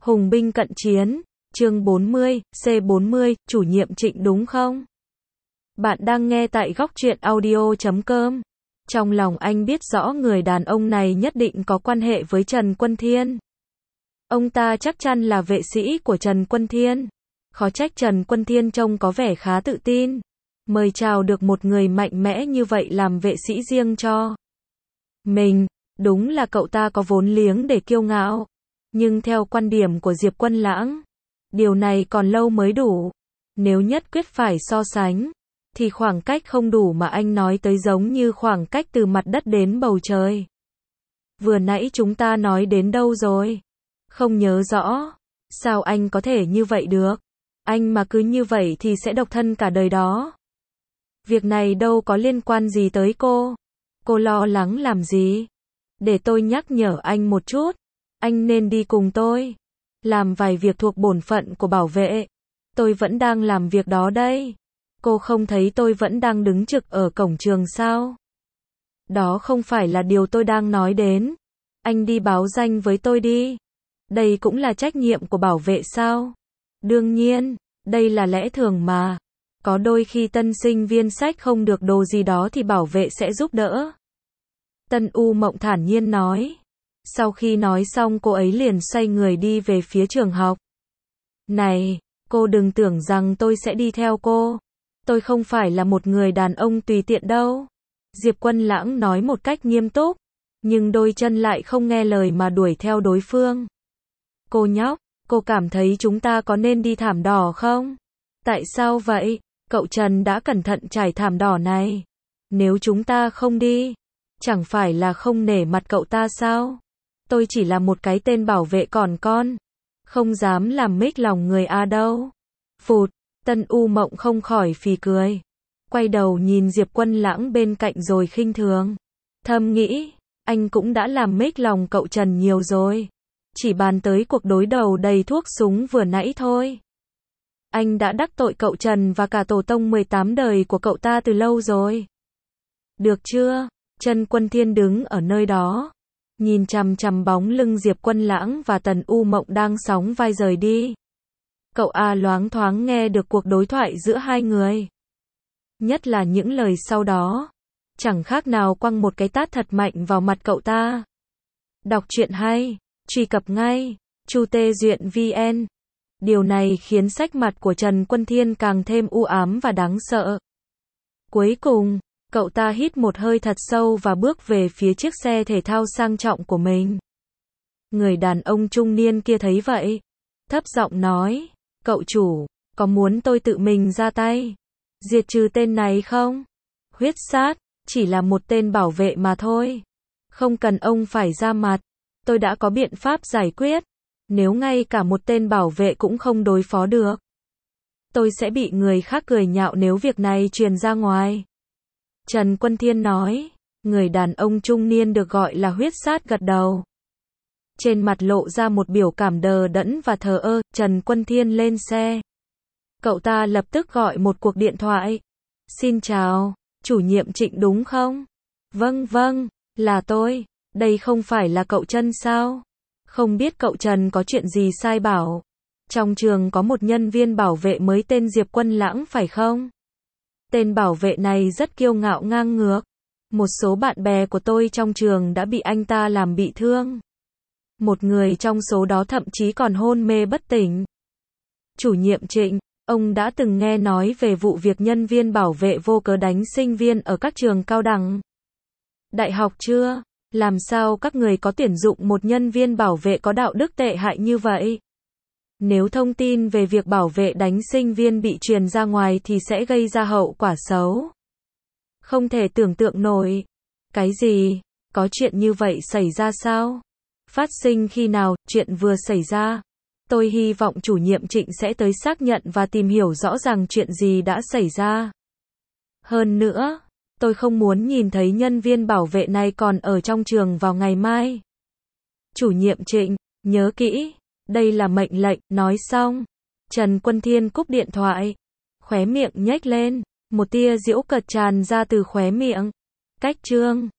Hùng binh cận chiến, chương 40, C40, chủ nhiệm Trịnh đúng không? Bạn đang nghe tại góc truyện audio.com. Trong lòng anh biết rõ người đàn ông này nhất định có quan hệ với Trần Quân Thiên. Ông ta chắc chắn là vệ sĩ của Trần Quân Thiên. Khó trách Trần Quân Thiên trông có vẻ khá tự tin. Mời chào được một người mạnh mẽ như vậy làm vệ sĩ riêng cho mình. Đúng là cậu ta có vốn liếng để kiêu ngạo. Nhưng theo quan điểm của Diệp Quân Lãng, điều này còn lâu mới đủ. Nếu nhất quyết phải so sánh, thì khoảng cách không đủ mà anh nói tới giống như khoảng cách từ mặt đất đến bầu trời. Vừa nãy chúng ta nói đến đâu rồi? Không nhớ rõ. Sao anh có thể như vậy được? Anh mà cứ như vậy thì sẽ độc thân cả đời đó. Việc này đâu có liên quan gì tới cô. Cô lo lắng làm gì? Để tôi nhắc nhở anh một chút. Anh nên đi cùng tôi. Làm vài việc thuộc bổn phận của bảo vệ. Tôi vẫn đang làm việc đó đây. Cô không thấy tôi vẫn đang đứng trực ở cổng trường sao? Đó không phải là điều tôi đang nói đến. Anh đi báo danh với tôi đi. Đây cũng là trách nhiệm của bảo vệ sao? Đương nhiên, đây là lẽ thường mà. Có đôi khi tân sinh viên sách không được đồ gì đó thì bảo vệ sẽ giúp đỡ. Tân U Mộng thản nhiên nói. Sau khi nói xong cô ấy liền xoay người đi về phía trường học. Này, cô đừng tưởng rằng tôi sẽ đi theo cô. Tôi không phải là một người đàn ông tùy tiện đâu. Diệp Quân Lãng nói một cách nghiêm túc, nhưng đôi chân lại không nghe lời mà đuổi theo đối phương. Cô nhóc, cô cảm thấy chúng ta có nên đi thảm đỏ không? Tại sao vậy? Cậu Trần đã cẩn thận trải thảm đỏ này. Nếu chúng ta không đi, chẳng phải là không nể mặt cậu ta sao? Tôi chỉ là một cái tên bảo vệ còn con. Không dám làm mếch lòng người A đâu. Phụt, Tân U Mộng không khỏi phì cười. Quay đầu nhìn Diệp Quân Lãng bên cạnh rồi khinh thường. Thầm nghĩ, anh cũng đã làm mếch lòng cậu Trần nhiều rồi. Chỉ bàn tới cuộc đối đầu đầy thuốc súng vừa nãy thôi. Anh đã đắc tội cậu Trần và cả tổ tông 18 đời của cậu ta từ lâu rồi. Được chưa? Trần Quân Thiên đứng ở nơi đó. Nhìn chằm chằm bóng lưng Diệp Quân Lãng và Tần U Mộng đang sóng vai rời đi. Cậu A loáng thoáng nghe được cuộc đối thoại giữa hai người. Nhất là những lời sau đó. Chẳng khác nào quăng một cái tát thật mạnh vào mặt cậu ta. Đọc truyện hay, truy cập ngay, Chu Tê Duyện VN. Điều này khiến sắc mặt của Trần Quân Thiên càng thêm u ám và đáng sợ. Cuối cùng, cậu ta hít một hơi thật sâu và bước về phía chiếc xe thể thao sang trọng của mình. Người đàn ông trung niên kia thấy vậy, thấp giọng nói, cậu chủ, có muốn tôi tự mình ra tay, diệt trừ tên này không? Huyết sát, chỉ là một tên bảo vệ mà thôi. Không cần ông phải ra mặt, tôi đã có biện pháp giải quyết. Nếu ngay cả một tên bảo vệ cũng không đối phó được, tôi sẽ bị người khác cười nhạo nếu việc này truyền ra ngoài. Trần Quân Thiên nói. Người đàn ông trung niên được gọi là huyết sát gật đầu. Trên mặt lộ ra một biểu cảm đờ đẫn và thờ ơ. Trần Quân Thiên lên xe. Cậu ta lập tức gọi một cuộc điện thoại. Xin chào, chủ nhiệm Trịnh đúng không? Vâng, là tôi. Đây không phải là cậu Trần sao? Không biết cậu Trần có chuyện gì sai bảo. Trong trường có một nhân viên bảo vệ mới tên Diệp Quân Lãng phải không? Tên bảo vệ này rất kiêu ngạo ngang ngược. Một số bạn bè của tôi trong trường đã bị anh ta làm bị thương. Một người trong số đó thậm chí còn hôn mê bất tỉnh. Chủ nhiệm Trịnh, ông đã từng nghe nói về vụ việc nhân viên bảo vệ vô cớ đánh sinh viên ở các trường cao đẳng đại học chưa? Làm sao các người có tuyển dụng một nhân viên bảo vệ có đạo đức tệ hại như vậy? Nếu thông tin về việc bảo vệ đánh sinh viên bị truyền ra ngoài thì sẽ gây ra hậu quả xấu. Không thể tưởng tượng nổi. Cái gì? Có chuyện như vậy xảy ra sao? Phát sinh khi nào? Chuyện vừa xảy ra. Tôi hy vọng chủ nhiệm Trịnh sẽ tới xác nhận và tìm hiểu rõ ràng chuyện gì đã xảy ra. Hơn nữa, tôi không muốn nhìn thấy nhân viên bảo vệ này còn ở trong trường vào ngày mai. Chủ nhiệm Trịnh, nhớ kỹ. Đây là mệnh lệnh, nói xong. Trần Quân Thiên cúp điện thoại. Khóe miệng nhếch lên. Một tia giễu cợt tràn ra từ khóe miệng. Cách chương